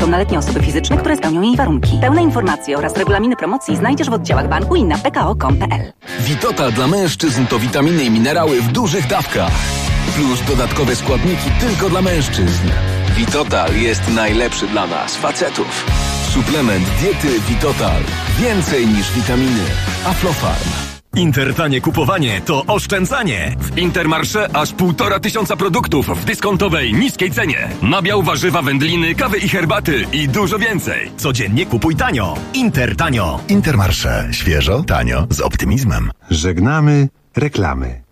pełnoletnie osoby fizyczne, które spełnią jej warunki. Pełne informacje oraz regulaminy promocji znajdziesz w oddziałach banku i na pko.com.pl. Vitotal dla mężczyzn to witaminy i minerały w dużych dawkach. Plus dodatkowe składniki tylko dla mężczyzn. Vitotal jest najlepszy dla nas, facetów. Suplement diety Vitotal. Więcej niż witaminy. Aflofarm. Intertanie kupowanie to oszczędzanie. W Intermarché aż 1500 produktów w dyskontowej, niskiej cenie. Nabiał, warzywa, wędliny, kawy i herbaty i dużo więcej. Codziennie kupuj tanio. Intertanio. Intermarché. Świeżo, tanio, z optymizmem. Żegnamy reklamy.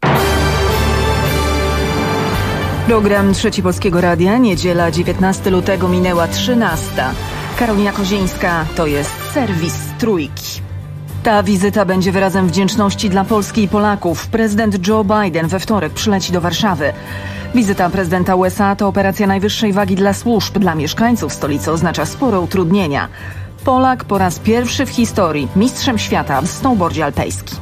Program Trzeci Polskiego Radia, niedziela 19 lutego minęła 13. Karolina Kozińska, to jest serwis Trójki. Ta wizyta będzie wyrazem wdzięczności dla Polski i Polaków. Prezydent Joe Biden we wtorek przyleci do Warszawy. Wizyta prezydenta USA to operacja najwyższej wagi dla służb. Dla mieszkańców stolicy oznacza spore utrudnienia. Polak po raz pierwszy w historii mistrzem świata w snowboardzie alpejskim.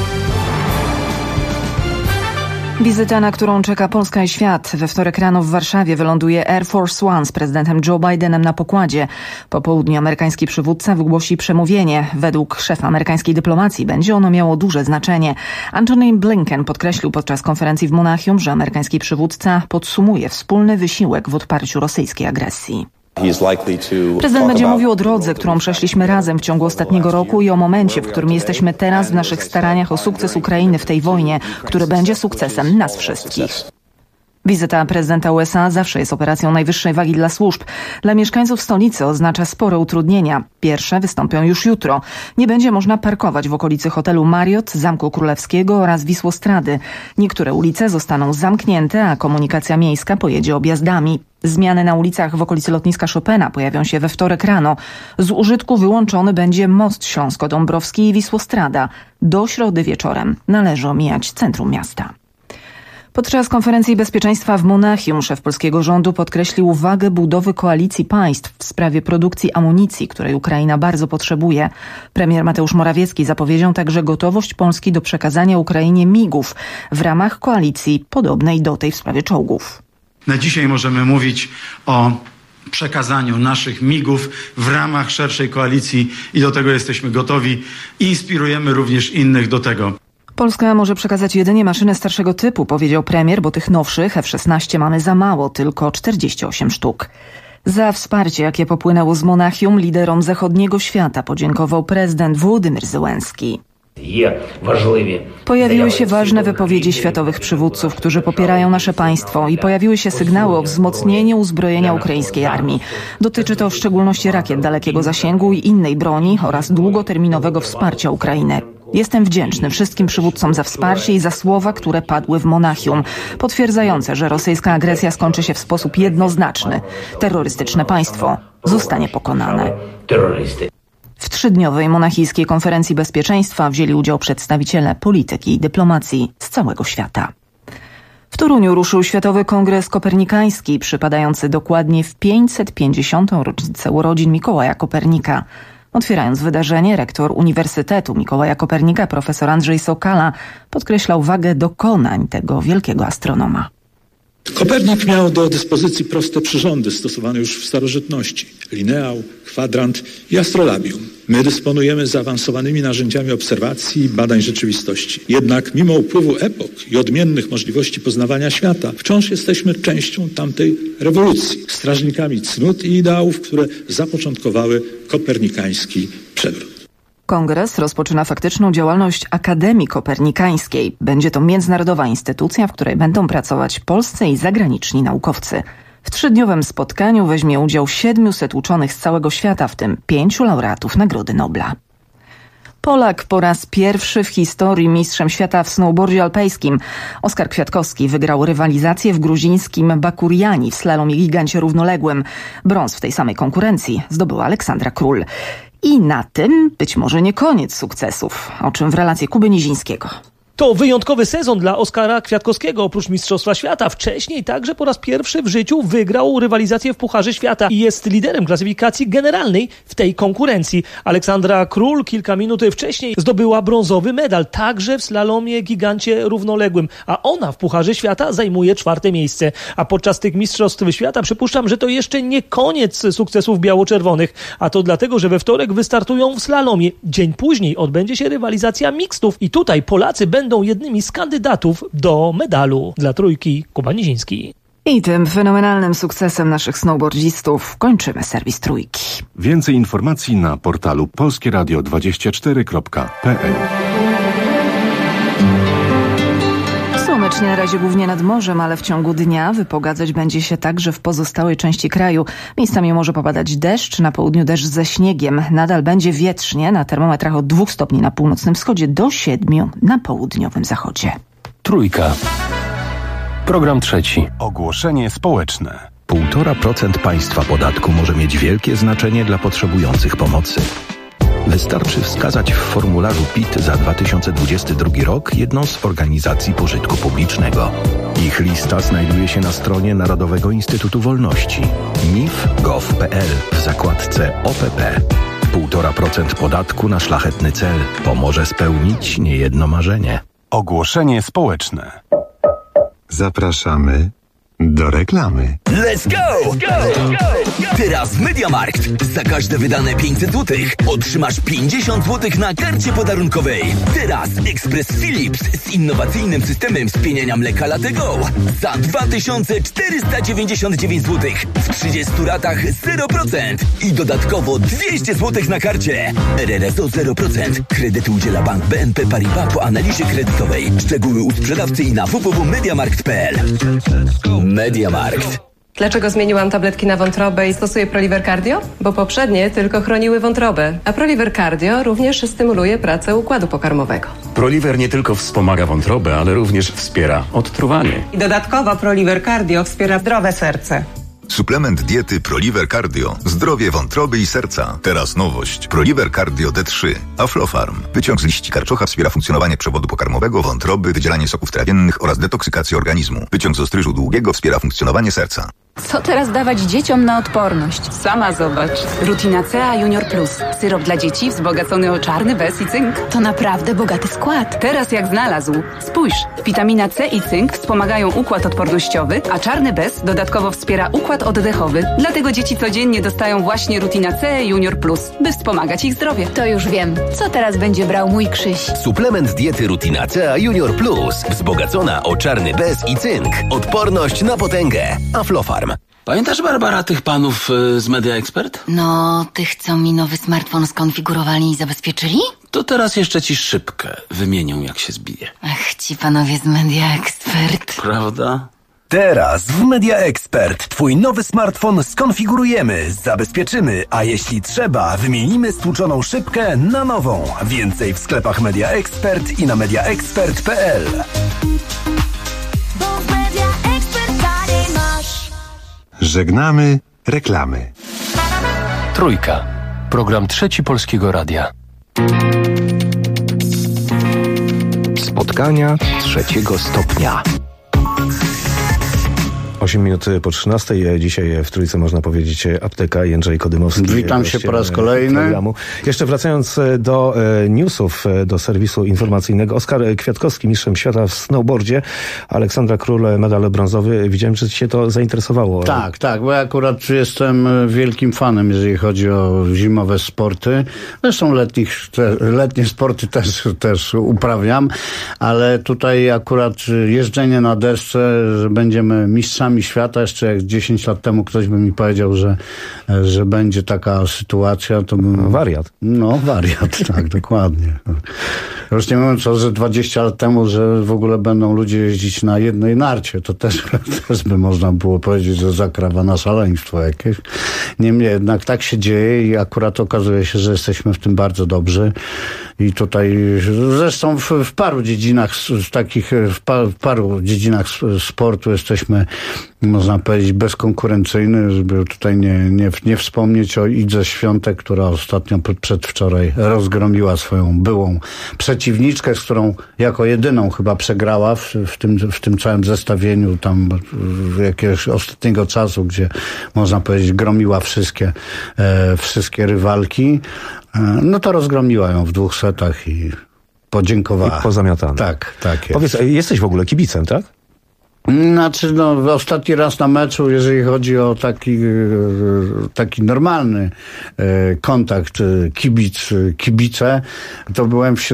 Wizyta, na którą czeka Polska i świat. We wtorek rano w Warszawie wyląduje Air Force One z prezydentem Joe Bidenem na pokładzie. Po południu amerykański przywódca wygłosi przemówienie. Według szefa amerykańskiej dyplomacji będzie ono miało duże znaczenie. Antony Blinken podkreślił podczas konferencji w Monachium, że amerykański przywódca podsumuje wspólny wysiłek w odparciu rosyjskiej agresji. Prezydent będzie mówił o drodze, którą przeszliśmy razem w ciągu ostatniego roku i o momencie, w którym jesteśmy teraz w naszych staraniach o sukces Ukrainy w tej wojnie, który będzie sukcesem nas wszystkich. Wizyta prezydenta USA zawsze jest operacją najwyższej wagi dla służb. Dla mieszkańców stolicy oznacza spore utrudnienia. Pierwsze wystąpią już jutro. Nie będzie można parkować w okolicy hotelu Marriott, Zamku Królewskiego oraz Wisłostrady. Niektóre ulice zostaną zamknięte, a komunikacja miejska pojedzie objazdami. Zmiany na ulicach w okolicy lotniska Chopina pojawią się we wtorek rano. Z użytku wyłączony będzie most Śląsko-Dąbrowski i Wisłostrada. Do środy wieczorem należy omijać centrum miasta. Podczas konferencji bezpieczeństwa w Monachium szef polskiego rządu podkreślił wagę budowy koalicji państw w sprawie produkcji amunicji, której Ukraina bardzo potrzebuje. Premier Mateusz Morawiecki zapowiedział także gotowość Polski do przekazania Ukrainie MIG-ów w ramach koalicji podobnej do tej w sprawie czołgów. Na dzisiaj możemy mówić o przekazaniu naszych MIG-ów w ramach szerszej koalicji i do tego jesteśmy gotowi i inspirujemy również innych do tego. Polska może przekazać jedynie maszyny starszego typu, powiedział premier, bo tych nowszych F-16 mamy za mało, tylko 48 sztuk. Za wsparcie, jakie popłynęło z Monachium, liderom zachodniego świata podziękował prezydent Wołodymyr Zełenski. Pojawiły się ważne wypowiedzi światowych przywódców, którzy popierają nasze państwo i pojawiły się sygnały o wzmocnieniu uzbrojenia ukraińskiej armii. Dotyczy to w szczególności rakiet dalekiego zasięgu i innej broni oraz długoterminowego wsparcia Ukrainy. Jestem wdzięczny wszystkim przywódcom za wsparcie i za słowa, które padły w Monachium, potwierdzające, że rosyjska agresja skończy się w sposób jednoznaczny. Terrorystyczne państwo zostanie pokonane. W trzydniowej monachijskiej konferencji bezpieczeństwa wzięli udział przedstawiciele polityki i dyplomacji z całego świata. W Toruniu ruszył Światowy Kongres Kopernikański, przypadający dokładnie w 550. rocznicę urodzin Mikołaja Kopernika. Otwierając wydarzenie, rektor Uniwersytetu Mikołaja Kopernika, profesor Andrzej Sokala, podkreślał wagę dokonań tego wielkiego astronoma. Kopernik miał do dyspozycji proste przyrządy stosowane już w starożytności. Lineał, kwadrant i astrolabium. My dysponujemy zaawansowanymi narzędziami obserwacji i badań rzeczywistości. Jednak mimo upływu epok i odmiennych możliwości poznawania świata, wciąż jesteśmy częścią tamtej rewolucji. Strażnikami cnót i ideałów, które zapoczątkowały kopernikański przewrót. Kongres rozpoczyna faktyczną działalność Akademii Kopernikańskiej. Będzie to międzynarodowa instytucja, w której będą pracować polscy i zagraniczni naukowcy. W trzydniowym spotkaniu weźmie udział 700 uczonych z całego świata, w tym 5 laureatów Nagrody Nobla. Polak po raz pierwszy w historii mistrzem świata w snowboardzie alpejskim. Oskar Kwiatkowski wygrał rywalizację w gruzińskim Bakuriani w slalomie gigancie równoległym. Brąz w tej samej konkurencji zdobyła Aleksandra Król. I na tym być może nie koniec sukcesów, o czym w relacji Kuby Nizińskiego. To wyjątkowy sezon dla Oskara Kwiatkowskiego. Oprócz Mistrzostwa Świata wcześniej także po raz pierwszy w życiu wygrał rywalizację w Pucharze Świata i jest liderem klasyfikacji generalnej w tej konkurencji. Aleksandra Król kilka minut wcześniej zdobyła brązowy medal, także w slalomie gigancie równoległym, a ona w Pucharze Świata zajmuje 4. miejsce. A podczas tych Mistrzostw Świata przypuszczam, że to jeszcze nie koniec sukcesów biało-czerwonych, a to dlatego, że we wtorek wystartują w slalomie. Dzień później odbędzie się rywalizacja mixtów i tutaj Polacy będą jednymi z kandydatów do medalu. Dla Trójki, Kuba Niziński. I tym fenomenalnym sukcesem naszych snowboardzistów kończymy serwis Trójki. Więcej informacji na portalu polskieradio24.pl. Słonecznie na razie głównie nad morzem, ale w ciągu dnia wypogadzać będzie się także w pozostałej części kraju. Miejscami może popadać deszcz, na południu deszcz ze śniegiem. Nadal będzie wietrznie, na termometrach od 2 stopni na północnym wschodzie do 7 na południowym zachodzie. Trójka. Program trzeci. Ogłoszenie społeczne. 1,5% państwa podatku może mieć wielkie znaczenie dla potrzebujących pomocy. Wystarczy wskazać w formularzu PIT za 2022 rok jedną z organizacji pożytku publicznego. Ich lista znajduje się na stronie Narodowego Instytutu Wolności mif.gov.pl w zakładce OPP. 1,5% podatku na szlachetny cel pomoże spełnić niejedno marzenie. Ogłoszenie społeczne. Zapraszamy do reklamy. Let's go! Teraz w MediaMarkt za każde wydane 500 zł otrzymasz 50 zł na karcie podarunkowej. Teraz ekspres Philips z innowacyjnym systemem spieniania mleka Latego za 2499 zł w 30 ratach 0% i dodatkowo 200 zł na karcie. RRSO 0%. Kredytu udziela Bank BNP Paribas po analizie kredytowej. Szczegóły u sprzedawcy i na www.mediamarkt.pl. MediaMarkt. Dlaczego zmieniłam tabletki na wątrobę i stosuję Proliver Cardio? Bo poprzednie tylko chroniły wątrobę, a Proliver Cardio również stymuluje pracę układu pokarmowego. Proliver nie tylko wspomaga wątrobę, ale również wspiera odtruwanie. I dodatkowo Proliver Cardio wspiera zdrowe serce. Suplement diety Proliver Cardio. Zdrowie wątroby i serca. Teraz nowość. Proliver Cardio D3. Aflofarm. Wyciąg z liści karczocha wspiera funkcjonowanie przewodu pokarmowego, wątroby, wydzielanie soków trawiennych oraz detoksykację organizmu. Wyciąg z ostryżu długiego wspiera funkcjonowanie serca. Co teraz dawać dzieciom na odporność? Sama zobacz. Rutinacea Junior Plus. Syrop dla dzieci wzbogacony o czarny bez i cynk. To naprawdę bogaty skład. Teraz jak znalazł. Spójrz, witamina C i cynk wspomagają układ odpornościowy, a czarny bez dodatkowo wspiera układ oddechowy. Dlatego dzieci codziennie dostają właśnie Rutinacea Junior Plus, by wspomagać ich zdrowie. To już wiem. Co teraz będzie brał mój Krzyś? Suplement diety Rutinacea Junior Plus. Wzbogacona o czarny bez i cynk. Odporność na potęgę. Aflofarm. Pamiętasz, Barbara, tych panów z Media Expert? No, tych, co mi nowy smartfon skonfigurowali i zabezpieczyli? To teraz jeszcze ci szybkę wymienią, jak się zbije. Ach, ci panowie z Media Expert. Prawda? Teraz w Media Expert twój nowy smartfon skonfigurujemy, zabezpieczymy, a jeśli trzeba, wymienimy stłuczoną szybkę na nową. Więcej w sklepach Media Expert i na mediaexpert.pl. Żegnamy reklamy. Trójka. Program trzeci Polskiego Radia. Spotkania trzeciego stopnia. 8 minut po 13. Dzisiaj w Trójce można powiedzieć apteka. Jędrzej Kodymowski. Witam się po raz kolejny. Programu. Jeszcze wracając do newsów, do serwisu informacyjnego. Oskar Kwiatkowski, mistrzem świata w snowboardzie. Aleksandra Król, medal brązowy. Widziałem, że cię to zainteresowało. Tak, bo ja akurat jestem wielkim fanem, jeżeli chodzi o zimowe sporty. Zresztą letnie sporty też uprawiam, ale tutaj akurat jeżdżenie na desce, że będziemy mistrzami świata. Jeszcze jak 10 lat temu ktoś by mi powiedział, że będzie taka sytuacja, to bym... Wariat. No, wariat, tak, dokładnie. Już nie mówiąc o, że 20 lat temu, że w ogóle będą ludzie jeździć na jednej narcie, to też by można było powiedzieć, że zakrawa na szaleństwo jakieś. Niemniej jednak tak się dzieje i akurat okazuje się, że jesteśmy w tym bardzo dobrzy. I tutaj zresztą w paru dziedzinach takich, w paru dziedzinach sportu jesteśmy można powiedzieć, bezkonkurencyjny, żeby tutaj nie wspomnieć o Idze Świątek, która ostatnio przedwczoraj rozgromiła swoją byłą przeciwniczkę, z którą jako jedyną chyba przegrała w tym całym zestawieniu tam jakiegoś ostatniego czasu, gdzie można powiedzieć gromiła wszystkie rywalki. No to rozgromiła ją w 2 setach i podziękowała. I pozamiatane. Tak jest. Powiedz, jesteś w ogóle kibicem, tak? Znaczy, ostatni raz na meczu, jeżeli chodzi o taki normalny kontakt kibice, to byłem w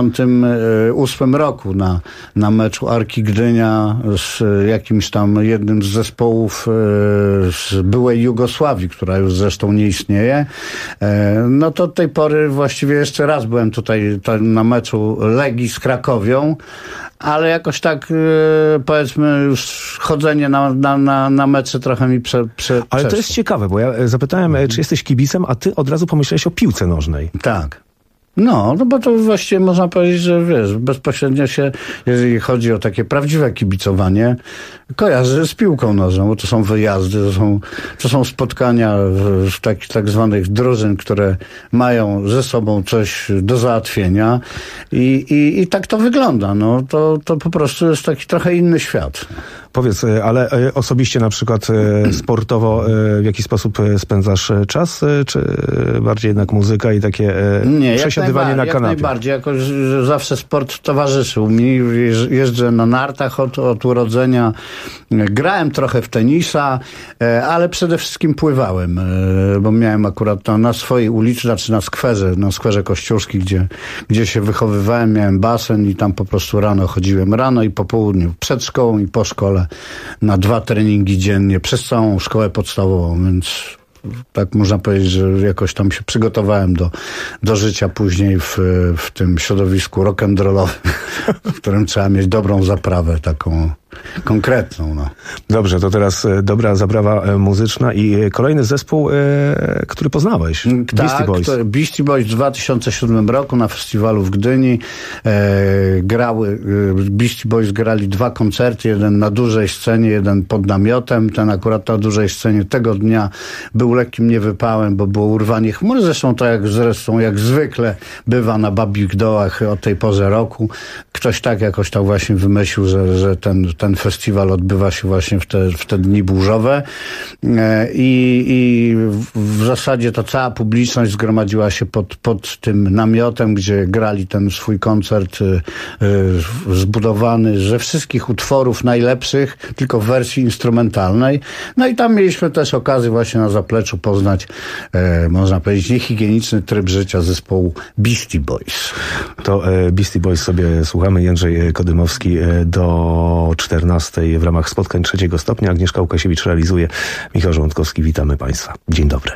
78 roku na meczu Arki Gdynia z jakimś tam jednym z zespołów z byłej Jugosławii, która już zresztą nie istnieje. No to od tej pory właściwie jeszcze raz byłem tutaj na meczu Legii z Krakowią, ale jakoś tak, powiedzmy, już chodzenie na mecze trochę mi Ale to jest ciekawe, bo ja zapytałem, czy jesteś kibicem, a ty od razu pomyślałeś o piłce nożnej. Tak. No bo to właściwie można powiedzieć, że wiesz, bezpośrednio się, jeżeli chodzi o takie prawdziwe kibicowanie, kojarzy z piłką nożną, bo to są wyjazdy, to są spotkania w tak zwanych drużyn, które mają ze sobą coś do załatwienia i tak to wygląda. No to po prostu jest taki trochę inny świat. Powiedz, ale osobiście na przykład sportowo w jaki sposób spędzasz czas, czy bardziej jednak muzyka i takie przesiadywanie na kanapie? Jak najbardziej, jakoś zawsze sport towarzyszył mi. Jeżdżę na nartach od urodzenia. Grałem trochę w tenisa, ale przede wszystkim pływałem, bo miałem akurat na swojej ulicy, znaczy na skwerze Kościuszki, gdzie się wychowywałem, miałem basen i tam po prostu chodziłem rano i po południu, przed szkołą i po szkole na 2 treningi dziennie przez całą szkołę podstawową, więc tak można powiedzieć, że jakoś tam się przygotowałem do życia później w tym środowisku rock'n'rollowym, w którym trzeba mieć dobrą zaprawę, taką konkretną. No. Dobrze, to teraz dobra zaprawa muzyczna i kolejny zespół, który poznałeś. Beastie Boys. Beastie Boys w 2007 roku na festiwalu w Gdyni Beastie Boys grali 2 koncerty, jeden na dużej scenie, jeden pod namiotem. Ten akurat na dużej scenie tego dnia był lekkim niewypałem, bo było urwanie chmur. Zresztą to jak zwykle bywa na Babich Dołach o tej porze roku. Ktoś jakoś tak właśnie wymyślił, że ten festiwal odbywa się właśnie w te dni burzowe i w zasadzie ta cała publiczność zgromadziła się pod tym namiotem, gdzie grali ten swój koncert zbudowany ze wszystkich utworów najlepszych, tylko w wersji instrumentalnej. No i tam mieliśmy też okazję właśnie na zapleczu poznać, można powiedzieć, niehigieniczny tryb życia zespołu Beastie Boys. To Beastie Boys sobie słuchamy. Jędrzej Kodymowski do 14 w ramach spotkań 3. stopnia. Agnieszka Łukasiewicz realizuje. Michał Żołądkowski, witamy Państwa. Dzień dobry.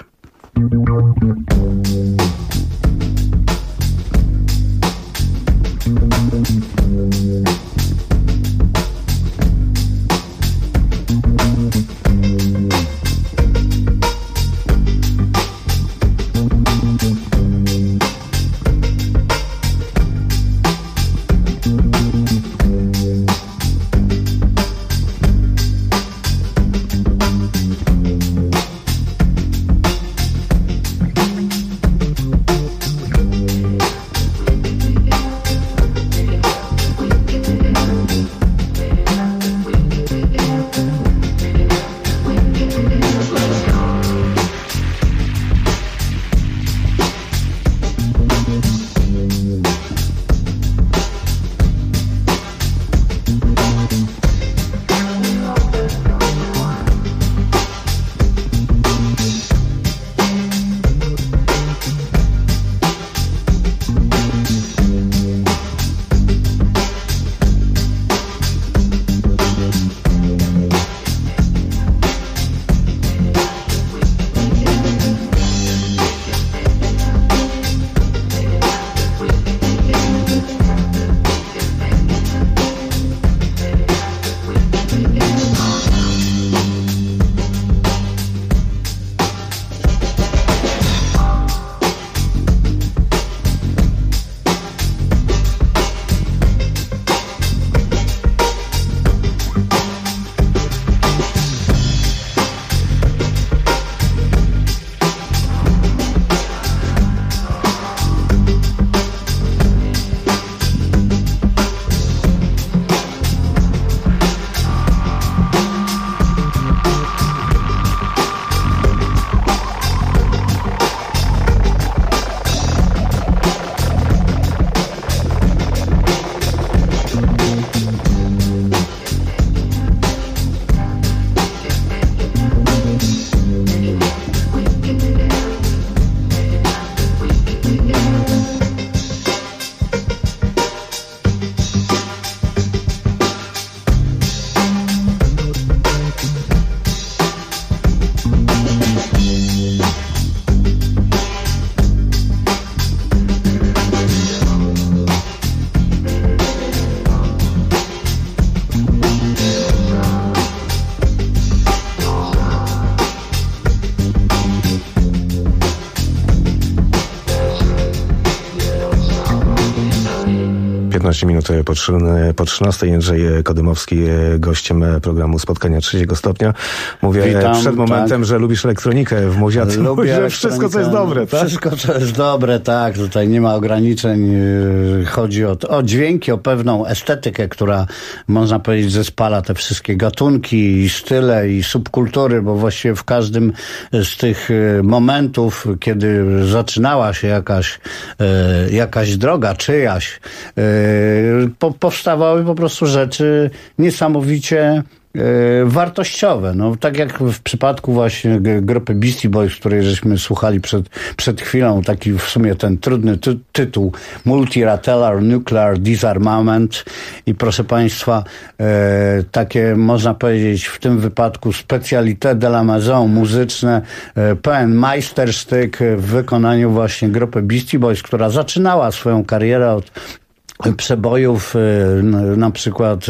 15 minut po 13. Jędrzej Kodymowski, gościem programu Spotkania Trzeciego Stopnia. Mówię Witam, przed momentem, tak. Że lubisz elektronikę w Muzia. Lubię wszystko, co jest dobre, tak? Wszystko, co jest dobre, tak. Tutaj nie ma ograniczeń. Chodzi o dźwięki, o pewną estetykę, która, można powiedzieć, zespala te wszystkie gatunki i style i subkultury, bo właściwie w każdym z tych momentów, kiedy zaczynała się jakaś droga, czyjaś, powstawały po prostu rzeczy niesamowicie wartościowe. No, tak jak w przypadku właśnie grupy Beastie Boys, której żeśmy słuchali przed chwilą, taki w sumie ten trudny tytuł Multilateral Nuclear Disarmament i proszę Państwa, takie można powiedzieć w tym wypadku spécialité de la maison muzyczne, pełen majstersztyk w wykonaniu właśnie grupy Beastie Boys, która zaczynała swoją karierę od przebojów, na przykład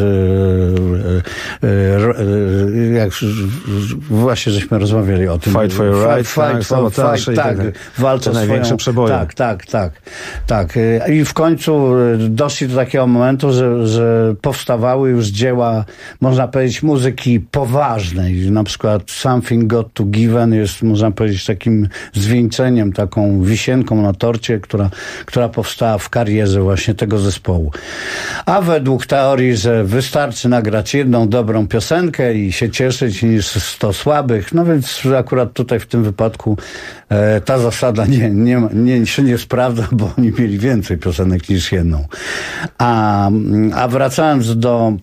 jak właśnie żeśmy rozmawiali o tym. Fight for your right, tak, walczą największe przeboje. Tak. I w końcu doszli do takiego momentu, że powstawały już dzieła, można powiedzieć, muzyki poważnej. Na przykład Something Got to Given jest, można powiedzieć, takim zwieńczeniem, taką wisienką na torcie, która powstała w karierze właśnie tego zespołu. A według teorii, że wystarczy nagrać jedną dobrą piosenkę i się cieszyć niż 100 słabych, no więc akurat tutaj w tym wypadku ta zasada się nie sprawdza, bo oni mieli więcej piosenek niż jedną. A wracając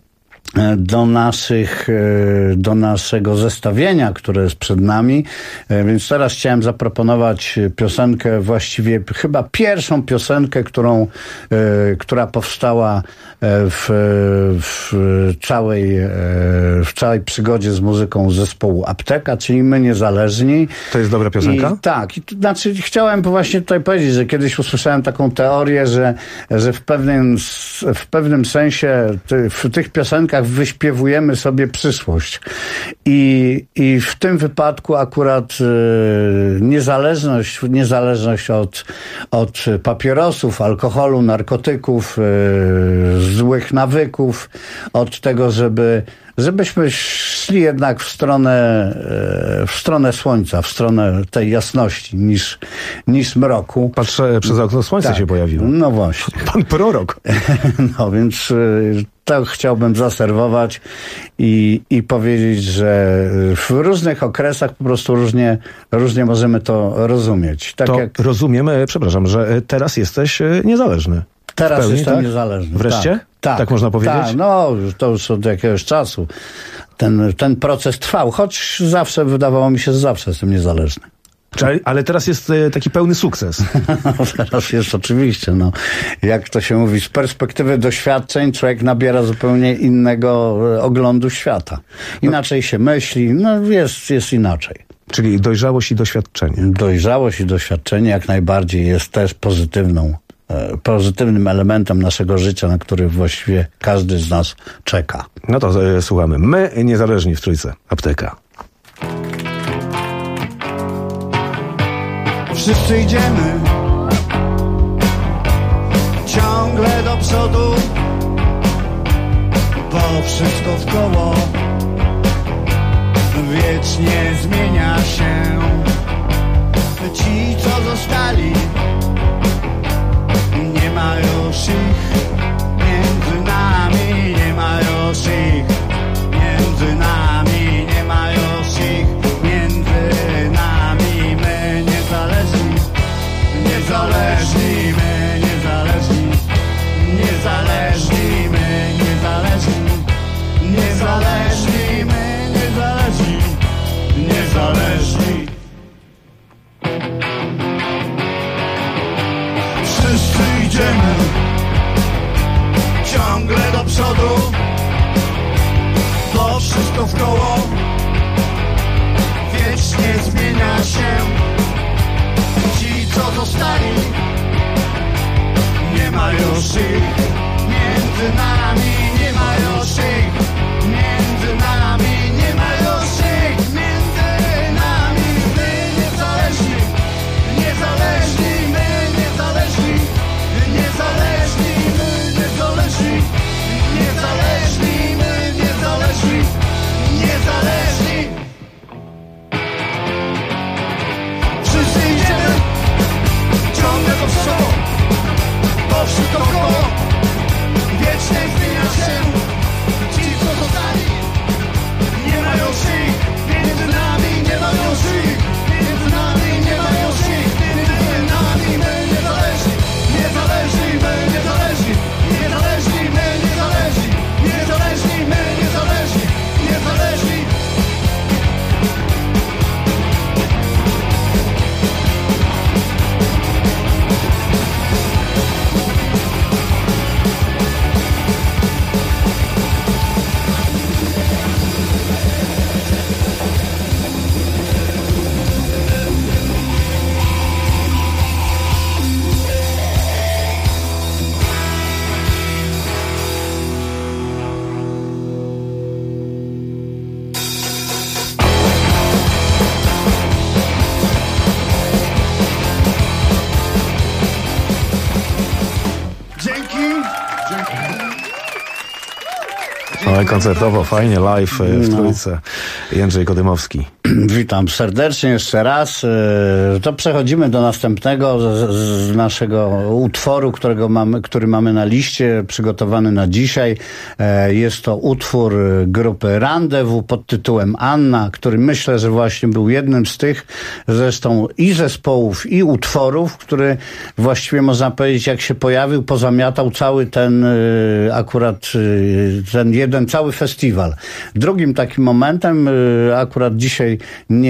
do naszego zestawienia, które jest przed nami. Więc teraz chciałem zaproponować piosenkę, właściwie chyba pierwszą piosenkę, która powstała w całej przygodzie z muzyką zespołu Apteka, czyli My Niezależni. To jest dobra piosenka? Znaczy chciałem właśnie tutaj powiedzieć, że kiedyś usłyszałem taką teorię, że w pewnym sensie w tych piosenkach wyśpiewujemy sobie przyszłość. I w tym wypadku akurat niezależność od papierosów, alkoholu, narkotyków, złych nawyków, od tego, żebyśmy szli jednak w stronę słońca, w stronę tej jasności niż mroku. Patrzę przez okno, słońce się pojawiło. No właśnie. Pan prorok. No więc to chciałbym zaserwować i powiedzieć, że w różnych okresach po prostu różnie możemy to rozumieć. Rozumiem, przepraszam, że teraz jesteś niezależny. Teraz jestem niezależny. Wreszcie? Tak można powiedzieć? Tak, no to już od jakiegoś czasu. Ten proces trwał, choć zawsze wydawało mi się, że zawsze jestem niezależny. Ale teraz jest taki pełny sukces. Teraz jest oczywiście, jak to się mówi, z perspektywy doświadczeń człowiek nabiera zupełnie innego oglądu świata. Inaczej się myśli, jest inaczej. Czyli dojrzałość i doświadczenie. Dojrzałość i doświadczenie jak najbardziej jest też pozytywnym elementem naszego życia, na który właściwie każdy z nas czeka. No to słuchamy. My Niezależni w Trójce. Apteka. Wszyscy idziemy ciągle do przodu, bo wszystko wkoło wiecznie zmienia się. Ci, co zostali, nie ma już ich między nami, nie ma już ich między nami, nie ma już ich między nami. My niezależni, niezależni, my niezależni, niezależni, my niezależni, niezależni, my niezależni, niezależni. Wszyscy idziemy ciągle do przodu, bo wszystko wkoło wiecznie zmienia się. Ci, co zostali, nie ma już ich między nami, nie ma już ich między nami, nie ma już ich między nami. My niezależni, niezależni, my niezależni, niezależni, my niezależni. Ale koncertowo, fajnie, live w Trójce. Jędrzej Kodymowski. Witam serdecznie jeszcze raz. To przechodzimy do następnego z naszego utworu, który mamy na liście, przygotowany na dzisiaj. Jest to utwór grupy Rendezvous pod tytułem Anna, który myślę, że właśnie był jednym z tych zresztą i zespołów, i utworów, który właściwie można powiedzieć, jak się pojawił, pozamiatał cały ten ten jeden cały festiwal. Drugim takim momentem, akurat dzisiaj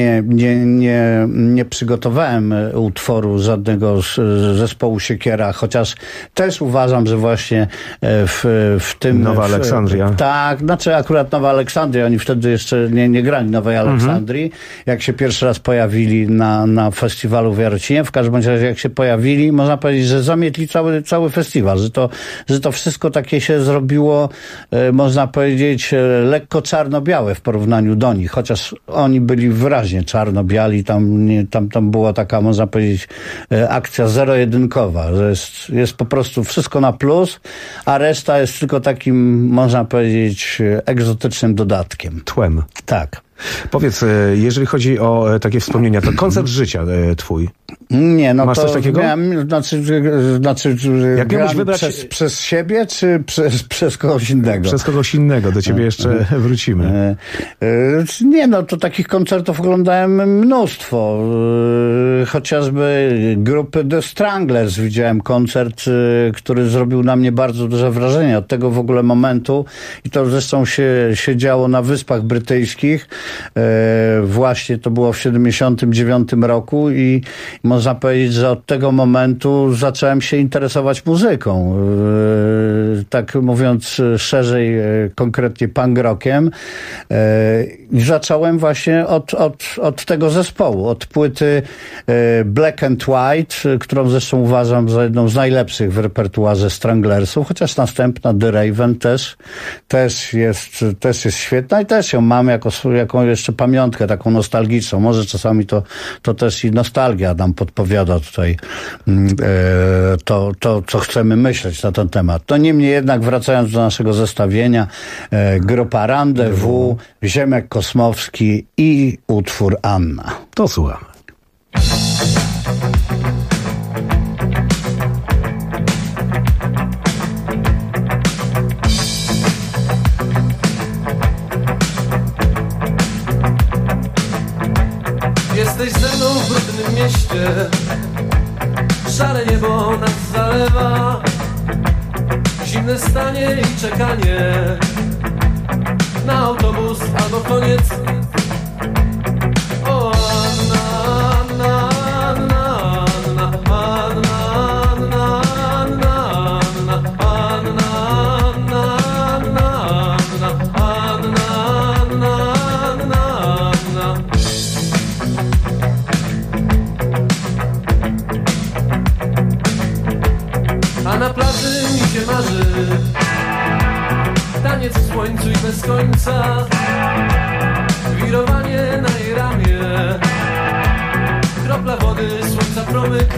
nie przygotowałem utworu żadnego z zespołu Siekiera, chociaż też uważam, że właśnie w tym... Nowa Aleksandria. Tak, znaczy akurat Nowa Aleksandria, oni wtedy jeszcze nie grali Nowej Aleksandrii, jak się pierwszy raz pojawili na festiwalu w Jarocinie. W każdym razie jak się pojawili, można powiedzieć, że zamietli cały festiwal, że to wszystko takie się zrobiło, można powiedzieć, lekko czarno-białe w porównaniu do nich, chociaż oni byli wyraźnie czarno-biali, tam była taka, można powiedzieć, akcja zero-jedynkowa, że jest po prostu wszystko na plus, a reszta jest tylko takim, można powiedzieć, egzotycznym dodatkiem. Tłem. Tak. Powiedz, jeżeli chodzi o takie wspomnienia, to koncert życia twój. Nie, no masz to coś takiego? Znaczy jak miałbyś wybrać przez siebie, czy przez kogoś innego? Przez kogoś innego, do ciebie jeszcze wrócimy. Nie, no to takich koncertów oglądałem mnóstwo. Chociażby grupy The Stranglers widziałem koncert, który zrobił na mnie bardzo duże wrażenie. Od tego w ogóle momentu, i to zresztą się działo na Wyspach Brytyjskich, właśnie to było w 79 roku i można powiedzieć, że od tego momentu zacząłem się interesować muzyką. Tak mówiąc szerzej, konkretnie punk rockiem. I zacząłem właśnie od tego zespołu, od płyty Black and White, którą zresztą uważam za jedną z najlepszych w repertuarze Stranglersów, chociaż następna The Raven też jest świetna i też ją mam jaką jeszcze pamiątkę taką nostalgiczną. Może czasami to też i nostalgia nam podpowiada tutaj to, co chcemy myśleć na ten temat. To niemniej jednak, wracając do naszego zestawienia, grupa Rendezvous, Ziemek Kosmowski i utwór Anna. To słuchamy. Jesteś ze mną w brudnym mieście, szare niebo nas zalewa, zimne stanie i czekanie na autobus albo koniec. O Anna, Anna, Anna, Anna, Anna, Anna, Anna, Anna, a na plaży mi się marzy taniec w słońcu i bez końca, wirowanie na jej ramię, kropla wody, słońca promyk.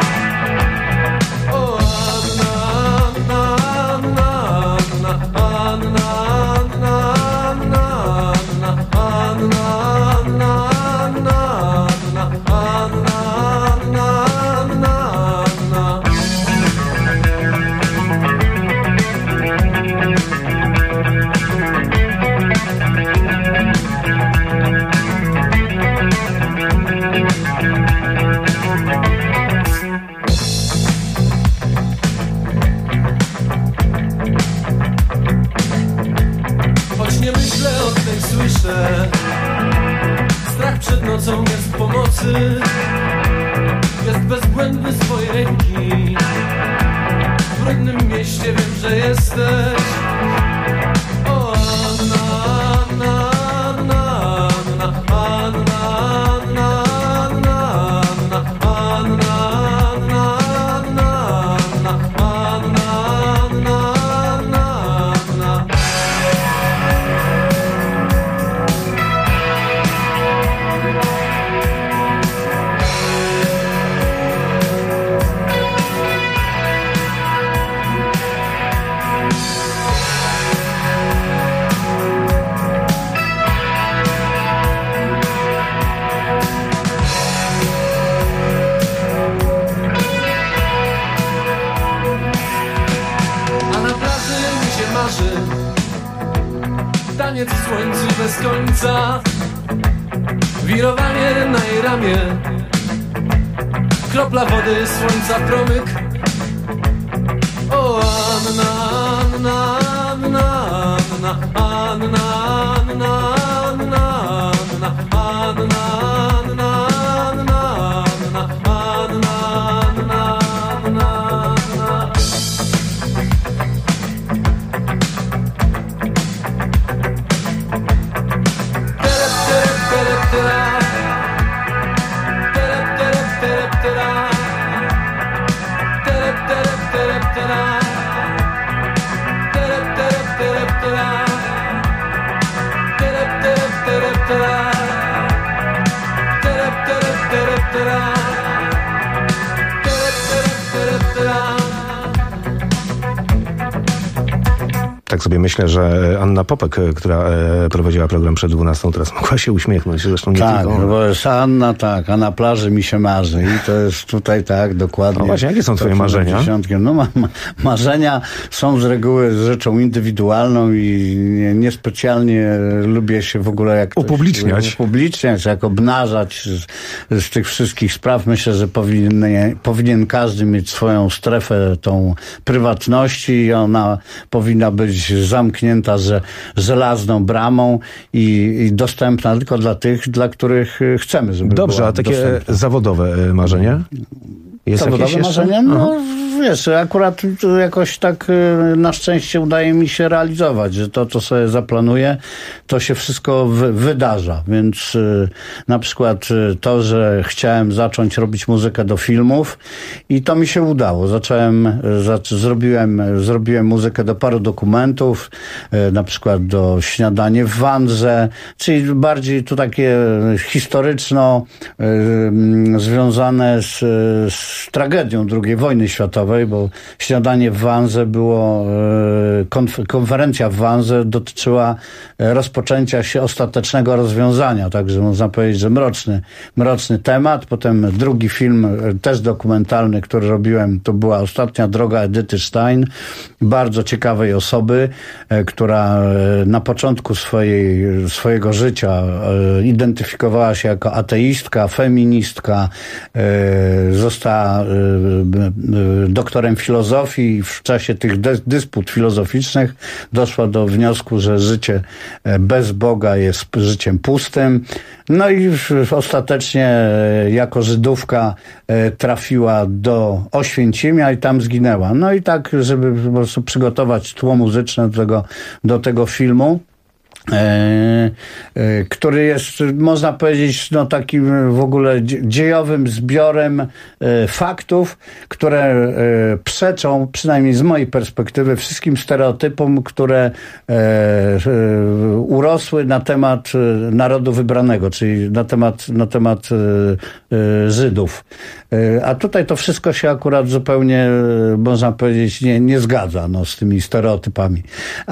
O Anna, Anna, Anna, Anna, Anna, Anna, Anna, Anna, Anna, Anna, Anna. Taniec w słońcu bez końca, wirowanie na jej ramię, kropla wody, słońca promyk. O Anna, Anna, Anna, Anna, Anna, Anna, Anna, Anna, Anna, Tak sobie myślę, że Anna Popek, która prowadziła program przed 12, teraz mogła się uśmiechnąć. Zresztą nie tak, tylko. Bo jest Anna, tak, a na plaży mi się marzy i to jest tutaj tak, dokładnie. No właśnie, jakie są twoje marzenia? No marzenia są z reguły rzeczą indywidualną i niespecjalnie lubię się w ogóle jak upubliczniać, jak obnażać z tych wszystkich spraw. Myślę, że powinien każdy mieć swoją strefę tą prywatności i ona powinna być zamknięta żelazną bramą i dostępna tylko dla tych, dla których chcemy, żeby Dobrze, była a takie dostępna. Zawodowe marzenia? Jest Zawodowe marzenia? No wiesz, akurat jakoś tak na szczęście udaje mi się realizować, że to, co sobie zaplanuję, to się wszystko wydarza. Więc na przykład to, że chciałem zacząć robić muzykę do filmów i to mi się udało. Zrobiłem muzykę do paru dokumentów, na przykład do Śniadanie w Wandrze, czyli bardziej tu takie historyczno związane z tragedią II wojny światowej, bo Śniadanie w Wandrze było, konferencja w Wandrze dotyczyła rozpoczęcia się ostatecznego rozwiązania, także można powiedzieć, że mroczny temat. Potem drugi film, też dokumentalny, który robiłem, to była Ostatnia droga Edyty Stein, bardzo ciekawej osoby, która na początku swojego życia identyfikowała się jako ateistka, feministka, została doktorem filozofii i w czasie tych dysput filozoficznych doszła do wniosku, że życie bez Boga jest życiem pustym. No i ostatecznie jako Żydówka trafiła do Oświęcimia i tam zginęła. No i tak, żeby po prostu przygotować tło muzyczne do tego filmu, który jest, można powiedzieć, no takim w ogóle dziejowym zbiorem faktów, które przeczą, przynajmniej z mojej perspektywy, wszystkim stereotypom, które urosły na temat narodu wybranego, czyli na temat Żydów. A tutaj to wszystko się akurat zupełnie, można powiedzieć, nie zgadza z tymi stereotypami.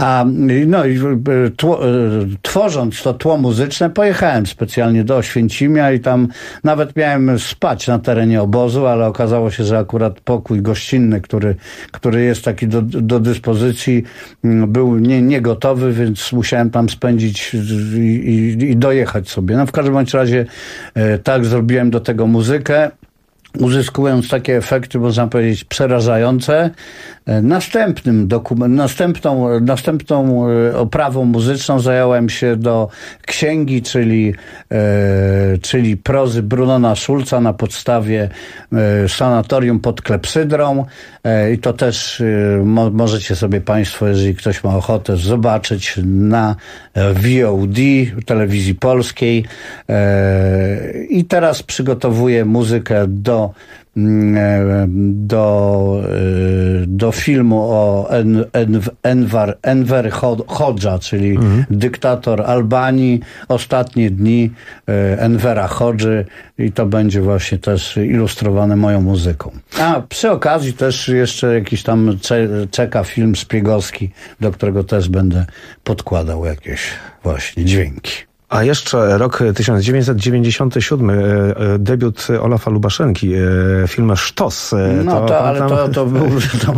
Tworząc to tło muzyczne, pojechałem specjalnie do Oświęcimia i tam nawet miałem spać na terenie obozu, ale okazało się, że akurat pokój gościnny, który jest taki do dyspozycji, był niegotowy, więc musiałem tam spędzić i dojechać sobie. No w każdym bądź razie tak zrobiłem do tego muzykę, uzyskując takie efekty, można powiedzieć, przerażające. Następną oprawą muzyczną zająłem się do księgi, czyli prozy Brunona Schulza na podstawie Sanatorium pod Klepsydrą. I to też możecie sobie Państwo, jeżeli ktoś ma ochotę, zobaczyć na VOD, telewizji polskiej. I teraz przygotowuję muzykę do filmu o Enver Hodża, czyli dyktator Albanii, ostatnie dni Envera Hodży, i to będzie właśnie też ilustrowane moją muzyką. A przy okazji też jeszcze jakiś tam czeka film szpiegowski, do którego też będę podkładał jakieś właśnie dźwięki. A jeszcze rok 1997, debiut Olafa Lubaszenki, film Sztos. To był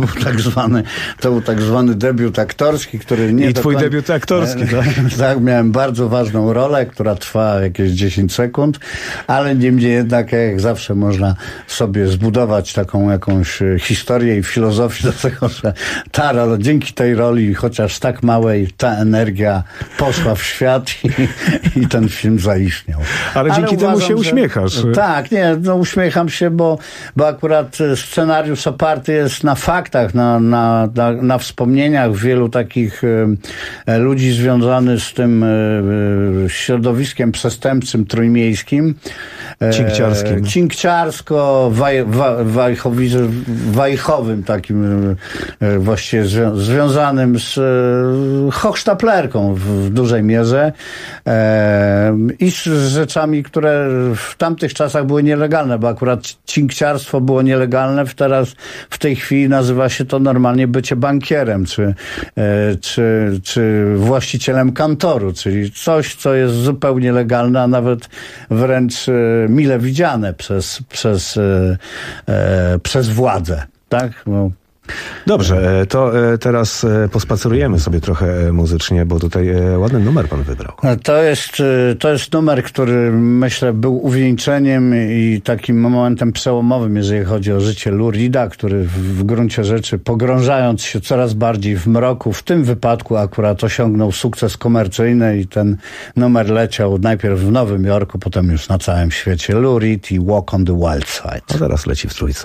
tak zwany debiut aktorski, który nie... I twój debiut aktorski, tak? Tak, miałem bardzo ważną rolę, która trwa jakieś 10 sekund, ale niemniej jednak, jak zawsze, można sobie zbudować taką jakąś historię i filozofię do tego, że dzięki tej roli, chociaż tak małej, ta energia poszła w świat i ten film zaistniał. Ale dzięki temu się uśmiechasz. Tak, uśmiecham się, bo akurat scenariusz oparty jest na faktach, na wspomnieniach wielu takich ludzi związanych z tym środowiskiem przestępczym trójmiejskim. Cinkciarsko-wajchowym takim właściwie związanym z hochsztaplerką w dużej mierze i z rzeczami, które w tamtych czasach były nielegalne, bo akurat cinkciarstwo było nielegalne, w tej chwili nazywa się to normalnie bycie bankierem, czy właścicielem kantoru, czyli coś, co jest zupełnie legalne, a nawet wręcz mile widziane przez władzę. Tak? Dobrze, to teraz pospacerujemy sobie trochę muzycznie, bo tutaj ładny numer pan wybrał. To jest numer, który myślę był uwieńczeniem i takim momentem przełomowym, jeżeli chodzi o życie Lou Reeda, który w gruncie rzeczy, pogrążając się coraz bardziej w mroku, w tym wypadku akurat osiągnął sukces komercyjny i ten numer leciał najpierw w Nowym Jorku, potem już na całym świecie. Lou Reed i Walk on the Wild Side. A teraz leci w trójce.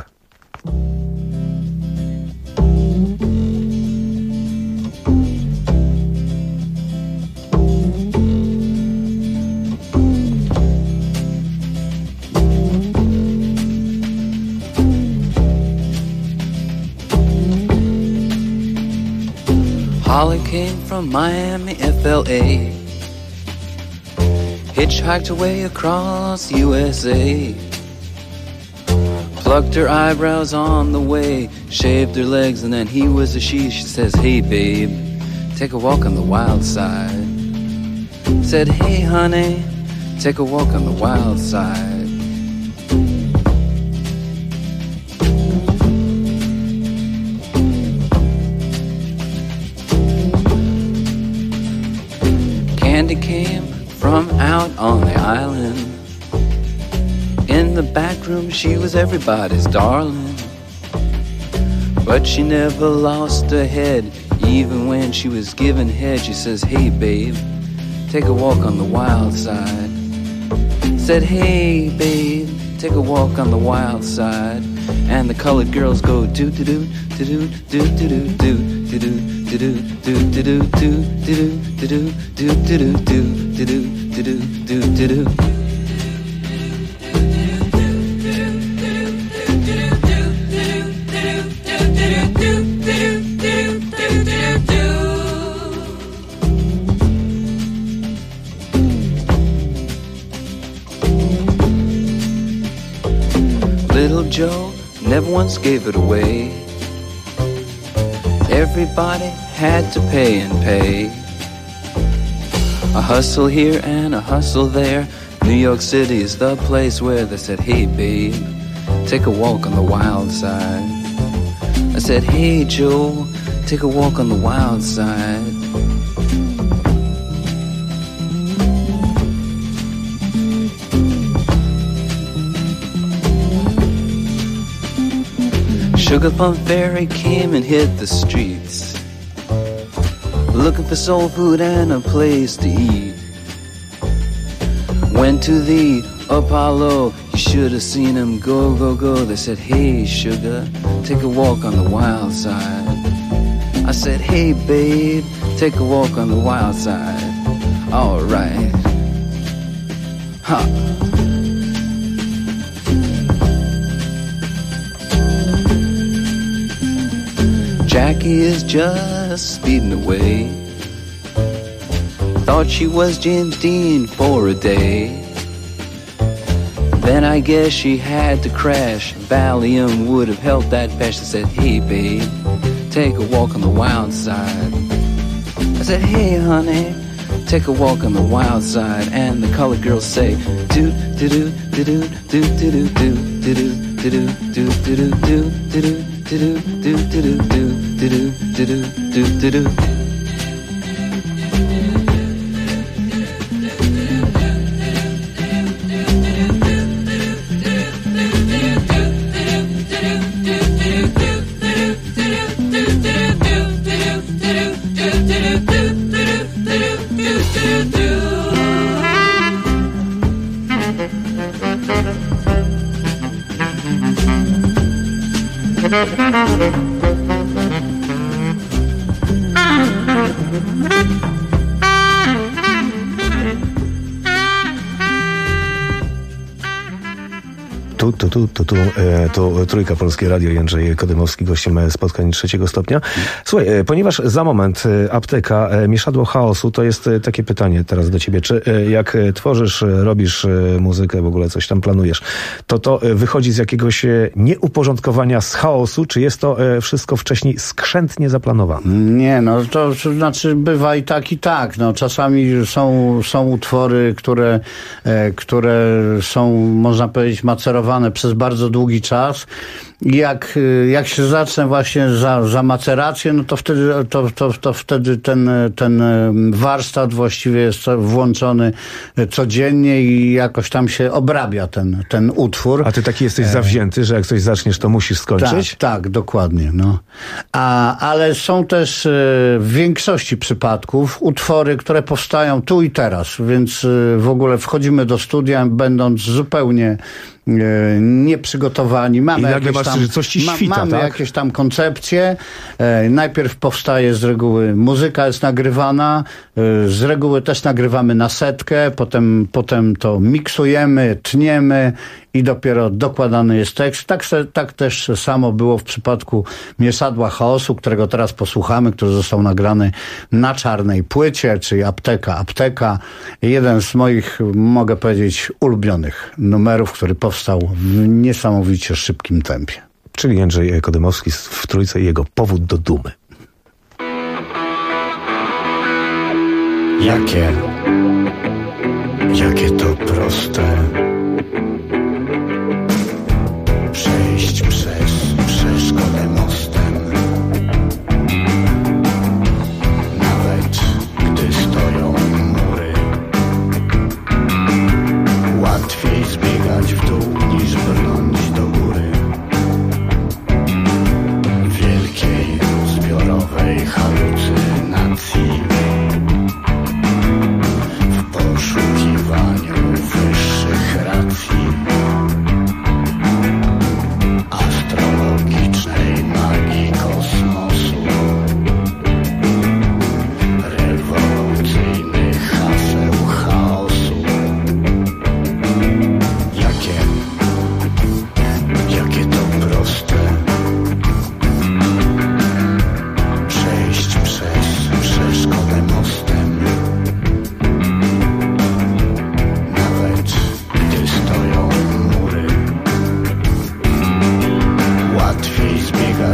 Holly came from Miami, FLA, hitchhiked away across USA, plucked her eyebrows on the way, shaved her legs, and then he was a she. She says, hey babe, take a walk on the wild side. Said, hey honey, take a walk on the wild side. Candy came from out on the island. In the back room she was everybody's darling, but she never lost her head. Even when she was giving head, she says, hey babe, take a walk on the wild side. Said, hey babe, take a walk on the wild side. And the colored girls go do do do do do do do do do do do do do do do do do do do. Little Joe never once gave it away. Everybody had to pay and pay. A hustle here and a hustle there. New York City is the place where they said, hey babe, take a walk on the wild side. I said, hey Joe, take a walk on the wild side. Sugar Plum Fairy came and hit the streets, looking for soul food and a place to eat. Went to the Apollo, you should have seen him go, go, go. They said, hey sugar, take a walk on the wild side. I said, hey babe, take a walk on the wild side. Alright. Ha. Jackie is just speeding away. Thought she was James Dean for a day. Then I guess she had to crash. Valium would have helped that patch. I said, hey babe, take a walk on the wild side. I said, hey honey, take a walk on the wild side, and the colored girls say, do do do do do do do do do do do do do do do do do do. Tu Trójka, Polskie Radio, Jędrzej Kodymowski, gościem spotkań 3 stopnia. Słuchaj, ponieważ za moment apteka, mieszadło chaosu, to jest takie pytanie teraz do ciebie. Czy jak tworzysz, robisz muzykę, w ogóle coś tam planujesz, to wychodzi z jakiegoś nieuporządkowania, z chaosu, czy jest to wszystko wcześniej skrzętnie zaplanowane? Nie, no to znaczy bywa i tak. No, czasami są utwory, które są, można powiedzieć, macerowane przez bardzo długi czas. I jak się zacznę właśnie za macerację, no to wtedy ten warsztat właściwie jest włączony codziennie i jakoś tam się obrabia ten utwór. A ty taki jesteś zawzięty, że jak coś zaczniesz, to musisz skończyć? Tak, dokładnie. No. Ale są też w większości przypadków utwory, które powstają tu i teraz, więc w ogóle wchodzimy do studia, będąc zupełnie nieprzygotowani. Mamy jakieś tam koncepcje. Najpierw powstaje z reguły muzyka jest nagrywana, z reguły też nagrywamy na setkę, potem to miksujemy, tniemy i dopiero dokładany jest tekst. Tak też samo było w przypadku Mieszadła chaosu, którego teraz posłuchamy, który został nagrany na czarnej płycie, czyli Apteka. Jeden z moich, mogę powiedzieć, ulubionych numerów, który powstał w niesamowicie szybkim tempie. Czyli Jędrzej Kodymowski w Trójce i jego powód do dumy. Jakie to proste przejść przez przeszkodę mostem, nawet gdy stoją mury. Łatwiej zbiegać w dół niż brnąć do góry. Wielkiej zbiorowej halucynacji, w poszukiwaniu wyższych racji, astrologicznej magii kosmosu, rewolucyjnych haseł chaosu. Jakie to proste przejść przez przeszkodę mostem, nawet gdy stoją mury. Łatwiej zbiegać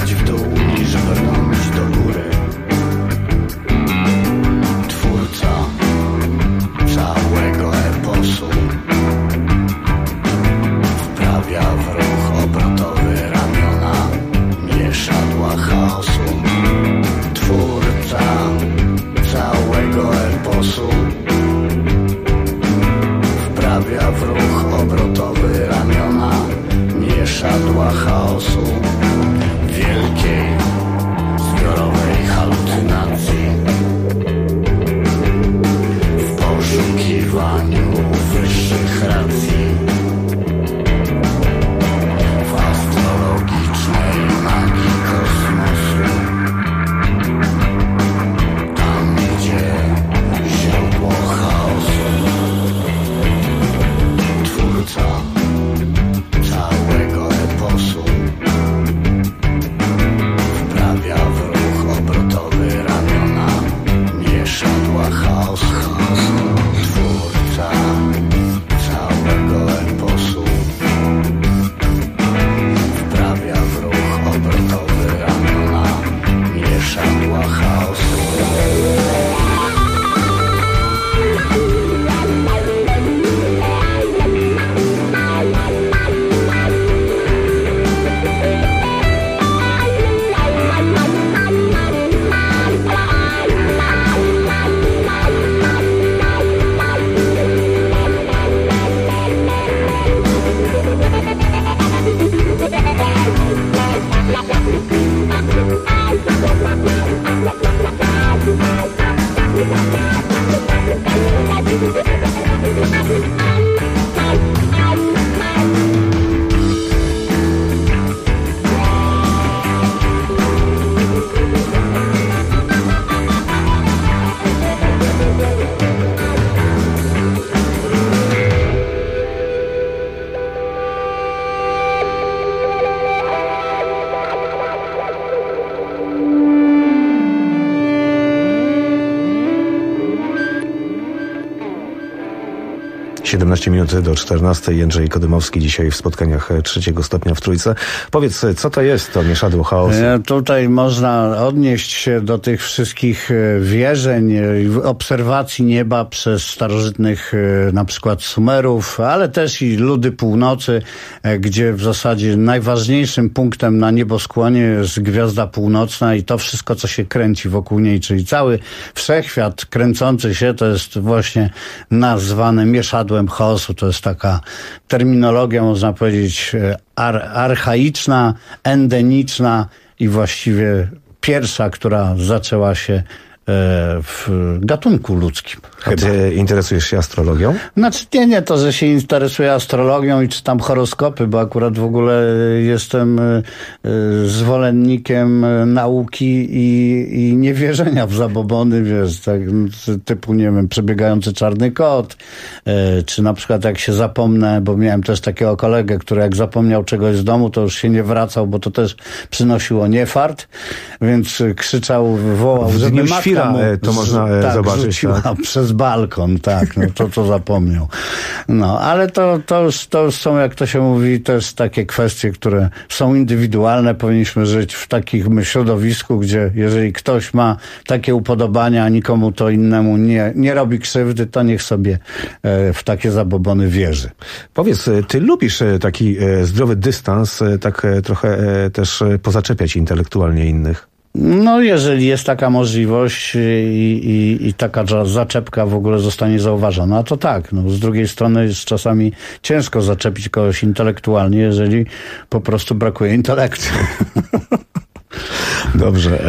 17 minut do 14. Jędrzej Kodymowski dzisiaj w spotkaniach 3. stopnia w Trójce. Powiedz, co to jest to mieszadło chaosu? Tutaj można odnieść się do tych wszystkich wierzeń, obserwacji nieba przez starożytnych na przykład Sumerów, ale też i ludy północy, gdzie w zasadzie najważniejszym punktem na nieboskłonie jest gwiazda północna i to wszystko, co się kręci wokół niej, czyli cały wszechświat kręcący się, to jest właśnie nazwane mieszadłem chaosu. To jest taka terminologia, można powiedzieć, archaiczna, endemiczna i właściwie pierwsza, która zaczęła się w gatunku ludzkim. A ty interesujesz się astrologią? Znaczy nie to, że się interesuję astrologią i czytam horoskopy, bo akurat w ogóle jestem zwolennikiem nauki i niewierzenia w zabobony, wiesz, tak, typu, nie wiem, przebiegający czarny kot, czy na przykład jak się zapomnę, bo miałem też takiego kolegę, który jak zapomniał czegoś z domu, to już się nie wracał, bo to też przynosiło niefart, więc krzyczał, wołał, żeby matka mu to można zobaczyć. Rzuciła przez balkon, tak, no to zapomniał. No, ale to już są, jak to się mówi, też takie kwestie, które są indywidualne. Powinniśmy żyć w takim środowisku, gdzie jeżeli ktoś ma takie upodobania, a nikomu to innemu nie robi krzywdy, to niech sobie w takie zabobony wierzy. Powiedz, ty lubisz taki zdrowy dystans, tak trochę też pozaczepiać intelektualnie innych? No, jeżeli jest taka możliwość i taka zaczepka w ogóle zostanie zauważona, to tak. No, z drugiej strony jest czasami ciężko zaczepić kogoś intelektualnie, jeżeli po prostu brakuje intelektu. Dobrze.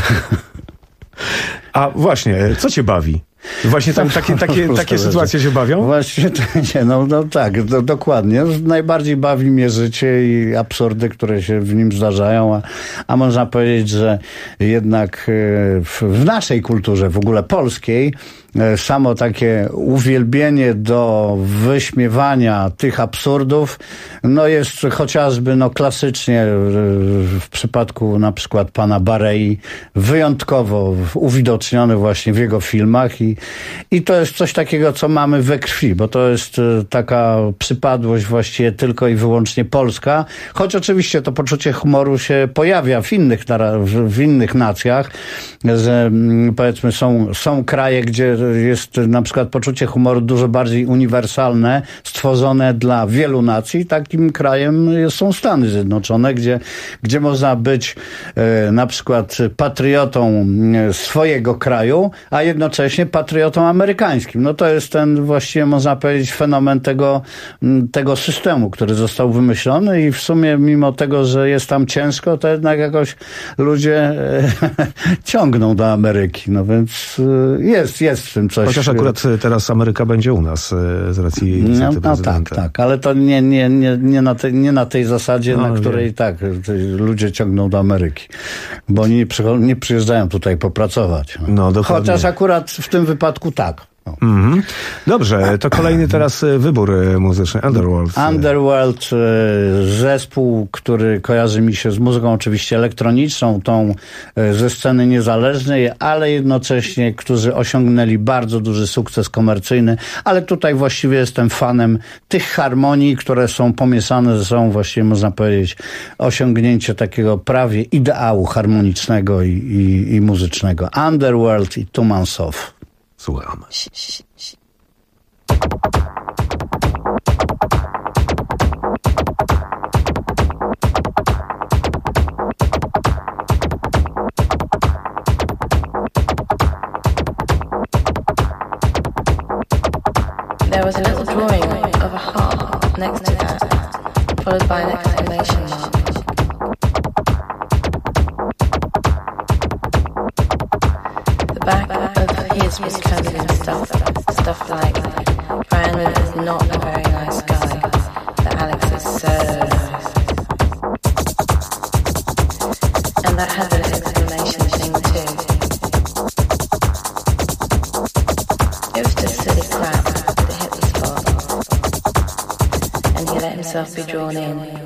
A właśnie, co cię bawi? Właśnie takie sytuacje się bawią? Właśnie, no tak, dokładnie. Najbardziej bawi mnie życie i absurdy, które się w nim zdarzają, a można powiedzieć, że jednak w naszej kulturze, w ogóle polskiej, samo takie uwielbienie do wyśmiewania tych absurdów, no jest chociażby klasycznie w przypadku na przykład pana Barei wyjątkowo uwidoczniony właśnie w jego filmach i to jest coś takiego, co mamy we krwi, bo to jest taka przypadłość właściwie tylko i wyłącznie polska, choć oczywiście to poczucie humoru się pojawia w innych nacjach, że powiedzmy są kraje, gdzie jest na przykład poczucie humoru dużo bardziej uniwersalne, stworzone dla wielu nacji. Takim krajem są Stany Zjednoczone, gdzie można być na przykład patriotą swojego kraju, a jednocześnie patriotą amerykańskim. No to jest ten właściwie, można powiedzieć, fenomen tego systemu, który został wymyślony i w sumie mimo tego, że jest tam ciężko, to jednak jakoś ludzie ciągną do Ameryki. No więc jest w tym coś. Chociaż akurat teraz Ameryka będzie u nas z racji inicjatywy prezydenta. Tak, ale to nie na tej zasadzie, na której ludzie ciągną do Ameryki. Bo oni nie przyjeżdżają tutaj popracować. No, dokładnie. Chociaż akurat w tym wypadku tak. No. Mm-hmm. Dobrze, to kolejny teraz wybór muzyczny. Underworld. Underworld, zespół, który kojarzy mi się z muzyką oczywiście elektroniczną, tą ze sceny niezależnej, ale jednocześnie, którzy osiągnęli bardzo duży sukces komercyjny, ale tutaj właściwie jestem fanem tych harmonii, które są pomieszane, są właściwie, można powiedzieć, osiągnięcie takiego prawie ideału harmonicznego i muzycznego. Underworld i 2 Months Off. Słuchamy. There was a little drawing of a heart next to that, followed by an exclamation mark. The back of his was covered in stuff like, Brandon is not a very nice guy, but Alex is so nice. And that had an exclamation thing too. It was just silly crap, but it hit the spot. And he let himself be drawn in.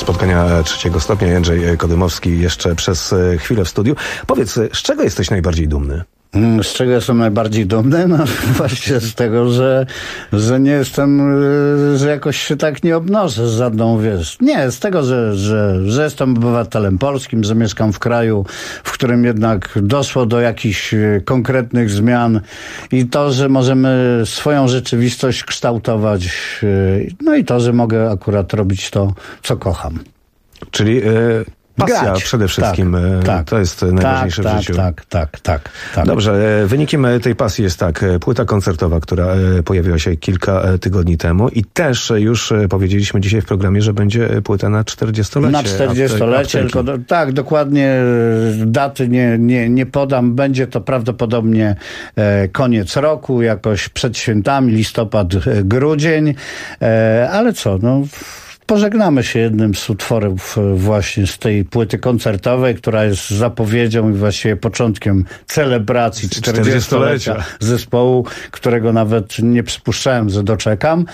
spotkania trzeciego stopnia. Jędrzej Kodymowski jeszcze przez chwilę w studiu. Powiedz, z czego jesteś najbardziej dumny? Z czego jestem najbardziej dumny? No właśnie z tego, że nie jestem, że jakoś się tak nie obnoszę z żadną, wiesz. Nie, z tego, że jestem obywatelem polskim, że mieszkam w kraju, w którym jednak doszło do jakichś konkretnych zmian i to, że możemy swoją rzeczywistość kształtować, no i to, że mogę akurat robić to, co kocham. Czyli pasja grać. Przede wszystkim, tak, to jest najważniejsze w życiu. Tak. Dobrze, wynikiem tej pasji jest tak, płyta koncertowa, która pojawiła się kilka tygodni temu i też już powiedzieliśmy dzisiaj w programie, że będzie płyta na 40-lecie. Na 40-lecie, tylko tak, dokładnie daty nie podam. Będzie to prawdopodobnie koniec roku, jakoś przed świętami, listopad, grudzień, ale co, no... Pożegnamy się jednym z utworów właśnie z tej płyty koncertowej, która jest zapowiedzią i właściwie początkiem celebracji 40-lecia zespołu, którego nawet nie przypuszczałem, że doczekam.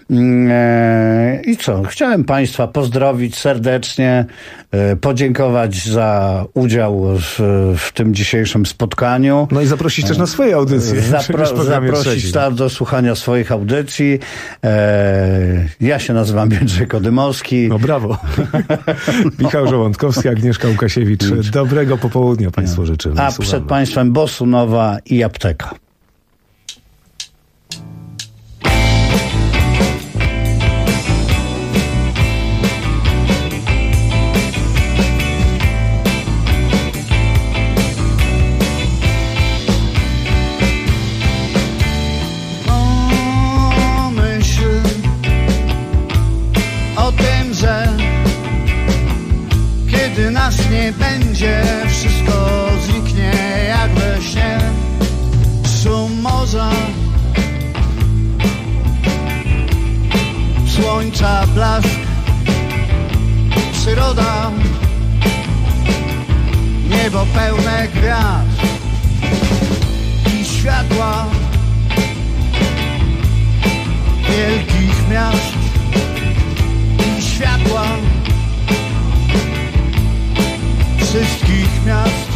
I co? Chciałem Państwa pozdrowić serdecznie, podziękować za udział w tym dzisiejszym spotkaniu. No i zaprosić też na swoje audycje. Zaprosić do słuchania swoich audycji. Ja się nazywam Jędrzej Kodymowski. No brawo. Michał Żołądkowski, Agnieszka Łukasiewicz. Dobrego popołudnia Państwu życzymy. A przed Państwem Bosunowa i Apteka. Kiedy nas nie będzie, wszystko zniknie jak we śnie. Szum morza, słońca blask, przyroda, niebo pełne gwiazd i światła wielkich miast i światła wszystkich miast.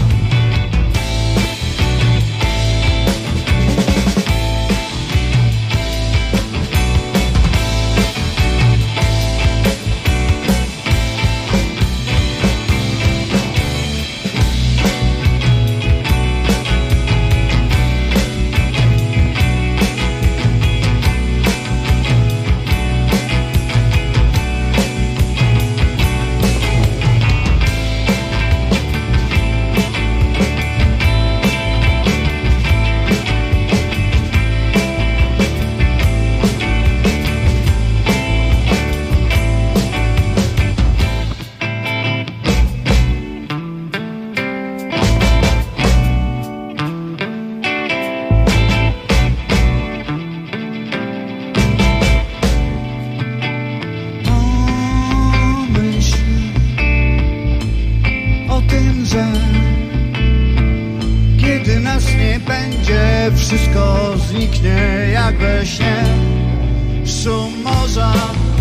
Wszystko zniknie jak we śnie. Szum morza,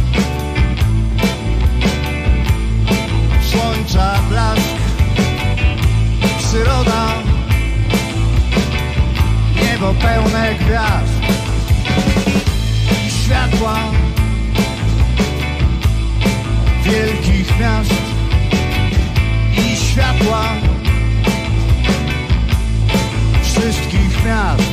słońca blask, przyroda, niebo pełne gwiazd i światła wielkich miast i światła wszystkich miast.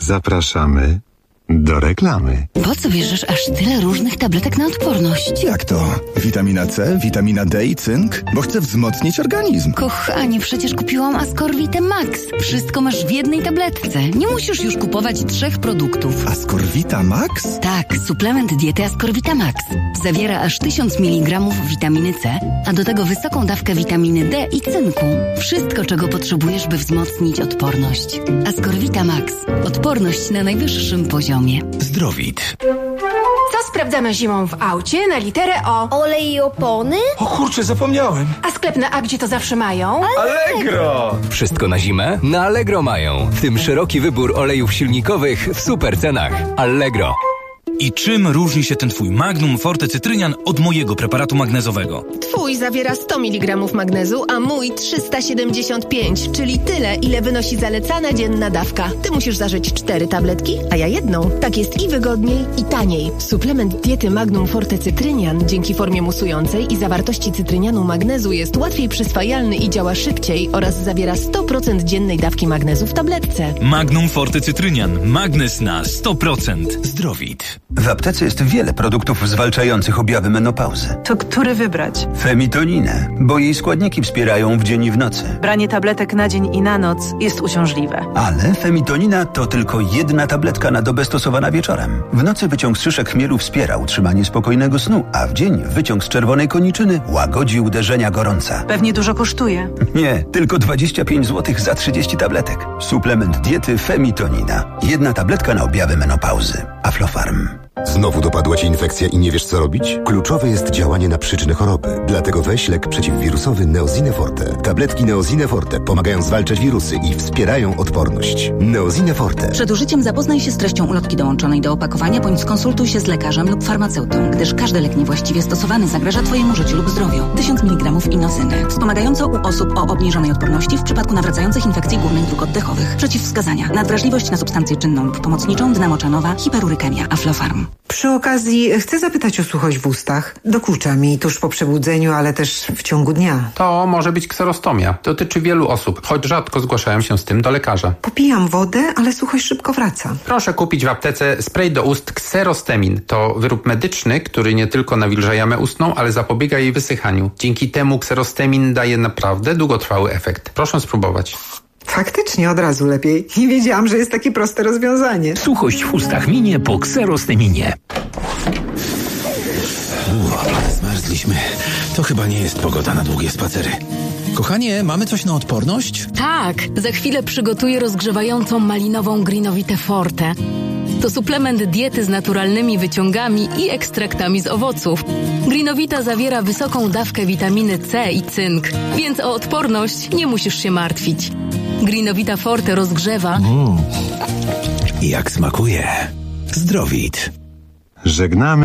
Zapraszamy do reklamy. Po co bierzesz aż tyle różnych tabletek na odporność? Jak to? Witamina C, witamina D i cynk? Bo chcę wzmocnić organizm. Kochanie, przecież kupiłam Ascorvitę Max. Wszystko masz w jednej tabletce. Nie musisz już kupować 3 produktów. Ascorvita Max? Tak, suplement diety Ascorvita Max. Zawiera aż 1000 mg witaminy C, a do tego wysoką dawkę witaminy D i cynku. Wszystko, czego potrzebujesz, by wzmocnić odporność. Ascorvita Max. Odporność na najwyższym poziomie. Zdrowit. Co sprawdzamy zimą w aucie na literę O? Olej i opony? O kurczę, zapomniałem. A sklep na A gdzie to zawsze mają? Allegro! Wszystko na zimę? Na Allegro mają. W tym szeroki wybór olejów silnikowych w super cenach. Allegro. I czym różni się ten twój Magnum Forte Cytrynian od mojego preparatu magnezowego? Twój zawiera 100 mg magnezu, a mój 375, czyli tyle, ile wynosi zalecana dzienna dawka. Ty musisz zażyć 4 tabletki, a ja jedną. Tak jest i wygodniej, i taniej. Suplement diety Magnum Forte Cytrynian dzięki formie musującej i zawartości cytrynianu magnezu jest łatwiej przyswajalny i działa szybciej oraz zawiera 100% dziennej dawki magnezu w tabletce. Magnum Forte Cytrynian. Magnez na 100%. Zdrowit. W aptece jest wiele produktów zwalczających objawy menopauzy. To który wybrać? Femitoninę, bo jej składniki wspierają w dzień i w nocy. Branie tabletek na dzień i na noc jest uciążliwe. Ale Femitonina to tylko 1 tabletka na dobę stosowana wieczorem. W nocy wyciąg z szyszek chmielu wspiera utrzymanie spokojnego snu, a w dzień wyciąg z czerwonej koniczyny łagodzi uderzenia gorąca. Pewnie dużo kosztuje. Nie, tylko 25 zł za 30 tabletek. Suplement diety Femitonina. 1 tabletka na objawy menopauzy. Aflofarm. Znowu dopadła Cię infekcja i nie wiesz, co robić? Kluczowe jest działanie na przyczynę choroby. Dlatego weź lek przeciwwirusowy Neosine Forte. Tabletki Neosine Forte pomagają zwalczać wirusy i wspierają odporność. Neosine Forte. Przed użyciem zapoznaj się z treścią ulotki dołączonej do opakowania, bądź skonsultuj się z lekarzem lub farmaceutą, gdyż każdy lek niewłaściwie stosowany zagraża Twojemu życiu lub zdrowiu. 1000 mg inosyny. Wspomagająco u osób o obniżonej odporności w przypadku nawracających infekcji górnych dróg oddechowych. Przeciwwskazania. Nadwrażliwość na substancję czynną lub pomocniczą, dna moczanowa, hiperurykemia. Aflofarm. Przy okazji chcę zapytać o suchość w ustach. Dokucza mi tuż po przebudzeniu, ale też w ciągu dnia. To może być kserostomia. Dotyczy wielu osób, choć rzadko zgłaszają się z tym do lekarza. Popijam wodę, ale suchość szybko wraca. Proszę kupić w aptece spray do ust Xerostemin. To wyrób medyczny, który nie tylko nawilża jamę ustną, ale zapobiega jej wysychaniu. Dzięki temu Xerostemin daje naprawdę długotrwały efekt. Proszę spróbować. Faktycznie od razu lepiej. Nie wiedziałam, że jest takie proste rozwiązanie. Suchość w ustach minie po Xerosteminie. Zmarzliśmy. To chyba nie jest pogoda na długie spacery. Kochanie, mamy coś na odporność? Tak, za chwilę przygotuję rozgrzewającą malinową Greenovitę Forte. To suplement diety z naturalnymi wyciągami i ekstraktami z owoców. Greenovita zawiera wysoką dawkę witaminy C i cynk, więc o odporność nie musisz się martwić. Greenovita Forte rozgrzewa. Jak smakuje. Zdrowit. Żegnamy